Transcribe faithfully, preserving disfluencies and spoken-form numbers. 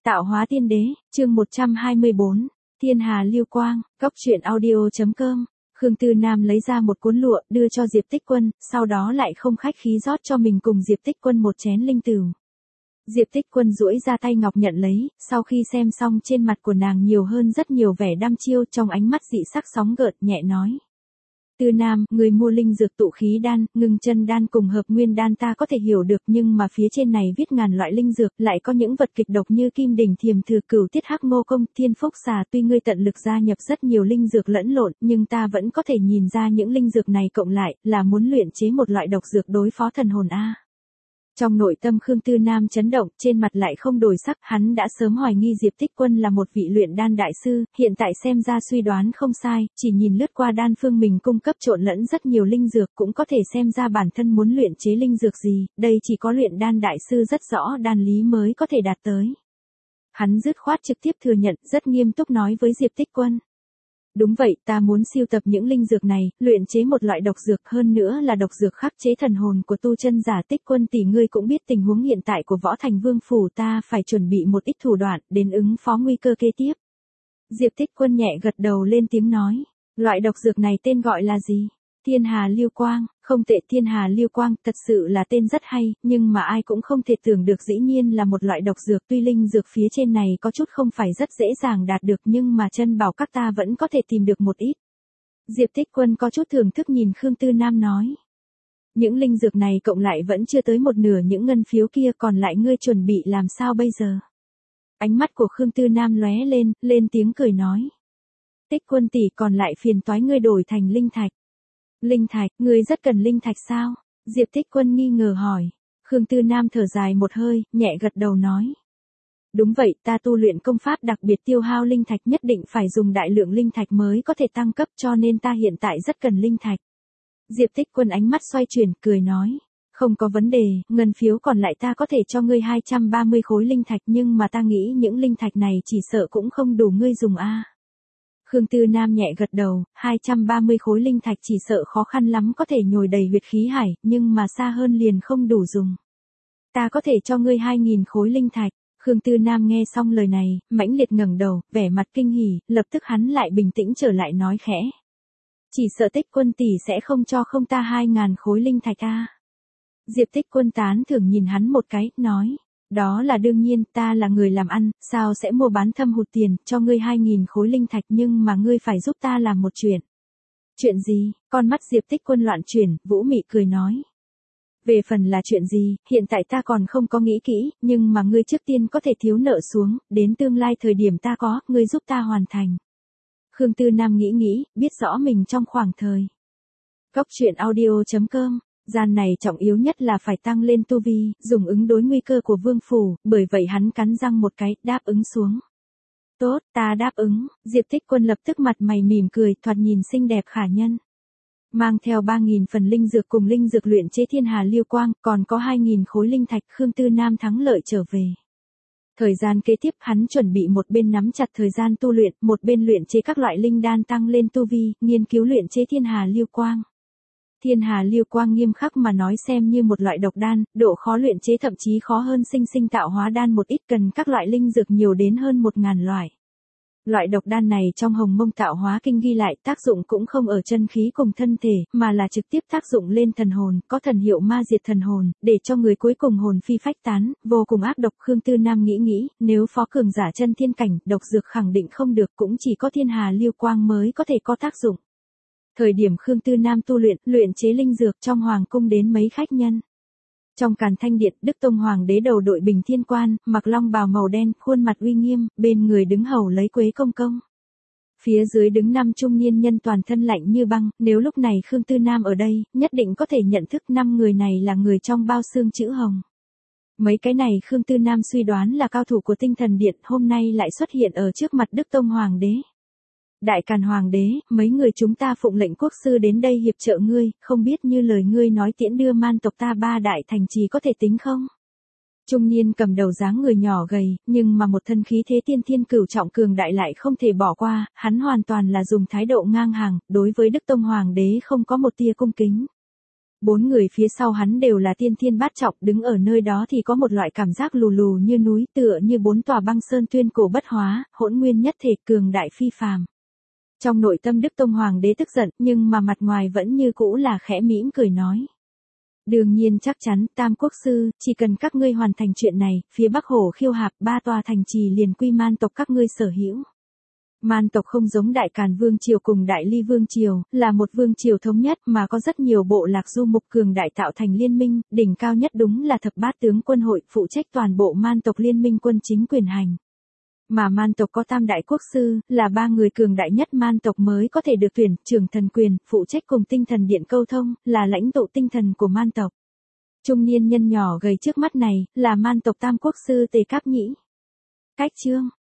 Tạo hóa tiên đế, chương một trăm hai mươi bốn, Thiên Hà Lưu Quang, góc truyện audio chấm com. Khương Tư Nam lấy ra một cuốn lụa, đưa cho Diệp Tích Quân, sau đó lại không khách khí rót cho mình cùng Diệp Tích Quân một chén linh tửu. Diệp Tích Quân duỗi ra tay ngọc nhận lấy, sau khi xem xong trên mặt của nàng nhiều hơn rất nhiều vẻ đăm chiêu, trong ánh mắt dị sắc sóng gợn, nhẹ nói. Tư Nam, người mua linh dược tụ khí đan, ngưng chân đan cùng hợp nguyên đan ta có thể hiểu được, nhưng mà phía trên này viết ngàn loại linh dược, lại có những vật kịch độc như kim đỉnh thiềm thừa, cửu tiết hắc ngô công, thiên phúc xà, tuy ngươi tận lực gia nhập rất nhiều linh dược lẫn lộn, nhưng ta vẫn có thể nhìn ra những linh dược này cộng lại, là muốn luyện chế một loại độc dược đối phó thần hồn a. Trong nội tâm Khương Tư Nam chấn động, trên mặt lại không đổi sắc, hắn đã sớm hoài nghi Diệp Tích Quân là một vị luyện đan đại sư, hiện tại xem ra suy đoán không sai, chỉ nhìn lướt qua đan phương mình cung cấp trộn lẫn rất nhiều linh dược cũng có thể xem ra bản thân muốn luyện chế linh dược gì, đây chỉ có luyện đan đại sư rất rõ đan lý mới có thể đạt tới. Hắn dứt khoát trực tiếp thừa nhận, rất nghiêm túc nói với Diệp Tích Quân. Đúng vậy, ta muốn siêu tập những linh dược này, luyện chế một loại độc dược, hơn nữa là độc dược khắc chế thần hồn của tu chân giả. Tích Quân tỷ, ngươi cũng biết tình huống hiện tại của Võ Thành Vương phủ, ta phải chuẩn bị một ít thủ đoạn, đến ứng phó nguy cơ kế tiếp. Diệp Tích Quân nhẹ gật đầu lên tiếng nói, loại độc dược này tên gọi là gì? Thiên Hà Lưu Quang, không tệ, Thiên Hà Lưu Quang, thật sự là tên rất hay, nhưng mà ai cũng không thể tưởng được dĩ nhiên là một loại độc dược, tuy linh dược phía trên này có chút không phải rất dễ dàng đạt được nhưng mà chân bảo các ta vẫn có thể tìm được một ít. Diệp Tích Quân có chút thưởng thức nhìn Khương Tư Nam nói. Những linh dược này cộng lại vẫn chưa tới một nửa những ngân phiếu kia, còn lại ngươi chuẩn bị làm sao bây giờ? Ánh mắt của Khương Tư Nam lóe lên, lên tiếng cười nói. Tích Quân tỷ, còn lại phiền toái ngươi đổi thành linh thạch. Linh thạch, ngươi rất cần linh thạch sao? Diệp Tích Quân nghi ngờ hỏi. Khương Tư Nam thở dài một hơi, nhẹ gật đầu nói. Đúng vậy, ta tu luyện công pháp đặc biệt tiêu hao linh thạch, nhất định phải dùng đại lượng linh thạch mới có thể tăng cấp, cho nên ta hiện tại rất cần linh thạch. Diệp Tích Quân ánh mắt xoay chuyển, cười nói. Không có vấn đề, ngân phiếu còn lại ta có thể cho ngươi hai trăm ba mươi khối linh thạch, nhưng mà ta nghĩ những linh thạch này chỉ sợ cũng không đủ ngươi dùng a. Khương Tư Nam nhẹ gật đầu, hai trăm ba mươi khối linh thạch chỉ sợ khó khăn lắm có thể nhồi đầy huyệt khí hải, nhưng mà xa hơn liền không đủ dùng. Ta có thể cho ngươi hai nghìn khối linh thạch. Khương Tư Nam nghe xong lời này, mãnh liệt ngẩng đầu, vẻ mặt kinh hỉ, lập tức hắn lại bình tĩnh trở lại nói khẽ. Chỉ sợ Tích Quân tỷ sẽ không cho không ta hai ngàn khối linh thạch a. Diệp Tích Quân tán thưởng nhìn hắn một cái, nói. Đó là đương nhiên, ta là người làm ăn, sao sẽ mua bán thâm hụt tiền, cho ngươi hai nghìn khối linh thạch, nhưng mà ngươi phải giúp ta làm một chuyện. Chuyện gì? Con mắt Diệp Tích Quân loạn chuyển, Vũ Mị cười nói. Về phần là chuyện gì, hiện tại ta còn không có nghĩ kỹ, nhưng mà ngươi trước tiên có thể thiếu nợ xuống, đến tương lai thời điểm ta có, ngươi giúp ta hoàn thành. Khương Tư Nam nghĩ nghĩ, biết rõ mình trong khoảng thời. Góc truyện audio chấm com. Gian này trọng yếu nhất là phải tăng lên tu vi, dùng ứng đối nguy cơ của vương phủ, bởi vậy hắn cắn răng một cái, đáp ứng xuống. Tốt, ta đáp ứng. Diệp Tích Quân lập tức mặt mày mỉm cười, thoạt nhìn xinh đẹp khả nhân. Mang theo ba nghìn phần linh dược cùng linh dược luyện chế Thiên Hà Lưu Quang, còn có hai nghìn khối linh thạch, Khương Tư Nam thắng lợi trở về. Thời gian kế tiếp hắn chuẩn bị một bên nắm chặt thời gian tu luyện, một bên luyện chế các loại linh đan tăng lên tu vi, nghiên cứu luyện chế Thiên Hà Lưu Quang. Thiên Hà Lưu Quang nghiêm khắc mà nói xem như một loại độc đan, độ khó luyện chế thậm chí khó hơn sinh sinh tạo hóa đan một ít, cần các loại linh dược nhiều đến hơn một ngàn loại. Loại độc đan này trong Hồng Mông Tạo Hóa Kinh ghi lại tác dụng cũng không ở chân khí cùng thân thể, mà là trực tiếp tác dụng lên thần hồn, có thần hiệu ma diệt thần hồn, để cho người cuối cùng hồn phi phách tán, vô cùng ác độc. Khương Tư Nam nghĩ nghĩ, nếu phó cường giả chân thiên cảnh, độc dược khẳng định không được, cũng chỉ có Thiên Hà Lưu Quang mới có thể có tác dụng. Thời điểm Khương Tư Nam tu luyện, luyện chế linh dược trong hoàng cung đến mấy khách nhân. Trong Càn Thanh Điện, Đức Tông Hoàng đế đầu đội bình thiên quan, mặc long bào màu đen, khuôn mặt uy nghiêm, bên người đứng hầu lấy Quế công công. Phía dưới đứng năm trung niên nhân toàn thân lạnh như băng, nếu lúc này Khương Tư Nam ở đây, nhất định có thể nhận thức năm người này là người trong bao xương chữ hồng. Mấy cái này Khương Tư Nam suy đoán là cao thủ của Tinh Thần Điện, hôm nay lại xuất hiện ở trước mặt Đức Tông Hoàng đế. Đại Càn Hoàng đế, mấy người chúng ta phụng lệnh quốc sư đến đây hiệp trợ ngươi, không biết như lời ngươi nói tiễn đưa man tộc ta ba đại thành trì có thể tính không? Trung niên cầm đầu dáng người nhỏ gầy, nhưng mà một thân khí thế tiên thiên cửu trọng cường đại lại không thể bỏ qua, hắn hoàn toàn là dùng thái độ ngang hàng, đối với Đức Tông Hoàng đế không có một tia cung kính. Bốn người phía sau hắn đều là tiên thiên bát trọng, đứng ở nơi đó thì có một loại cảm giác lù lù như núi, tựa như bốn tòa băng sơn tuyên cổ bất hóa, hỗn nguyên nhất thể, cường đại phi phàm. Trong nội tâm Đức Tông Hoàng đế tức giận, nhưng mà mặt ngoài vẫn như cũ là khẽ mỉm cười nói. Đương nhiên chắc chắn, Tam Quốc Sư, chỉ cần các ngươi hoàn thành chuyện này, phía Bắc Hổ Khiêu Hạp ba tòa thành trì liền quy man tộc các ngươi sở hữu. Man tộc không giống Đại Càn Vương Triều cùng Đại Ly Vương Triều, là một vương triều thống nhất mà có rất nhiều bộ lạc du mục cường đại tạo thành liên minh, đỉnh cao nhất đúng là thập bát tướng quân hội phụ trách toàn bộ man tộc liên minh quân chính quyền hành. Mà man tộc có tam đại quốc sư, là ba người cường đại nhất man tộc mới có thể được tuyển, trưởng thần quyền, phụ trách cùng tinh thần điện câu thông, là lãnh tụ tinh thần của man tộc. Trung niên nhân nhỏ gầy trước mắt này, là man tộc tam quốc sư Tề Cáp Nhĩ. Cách chương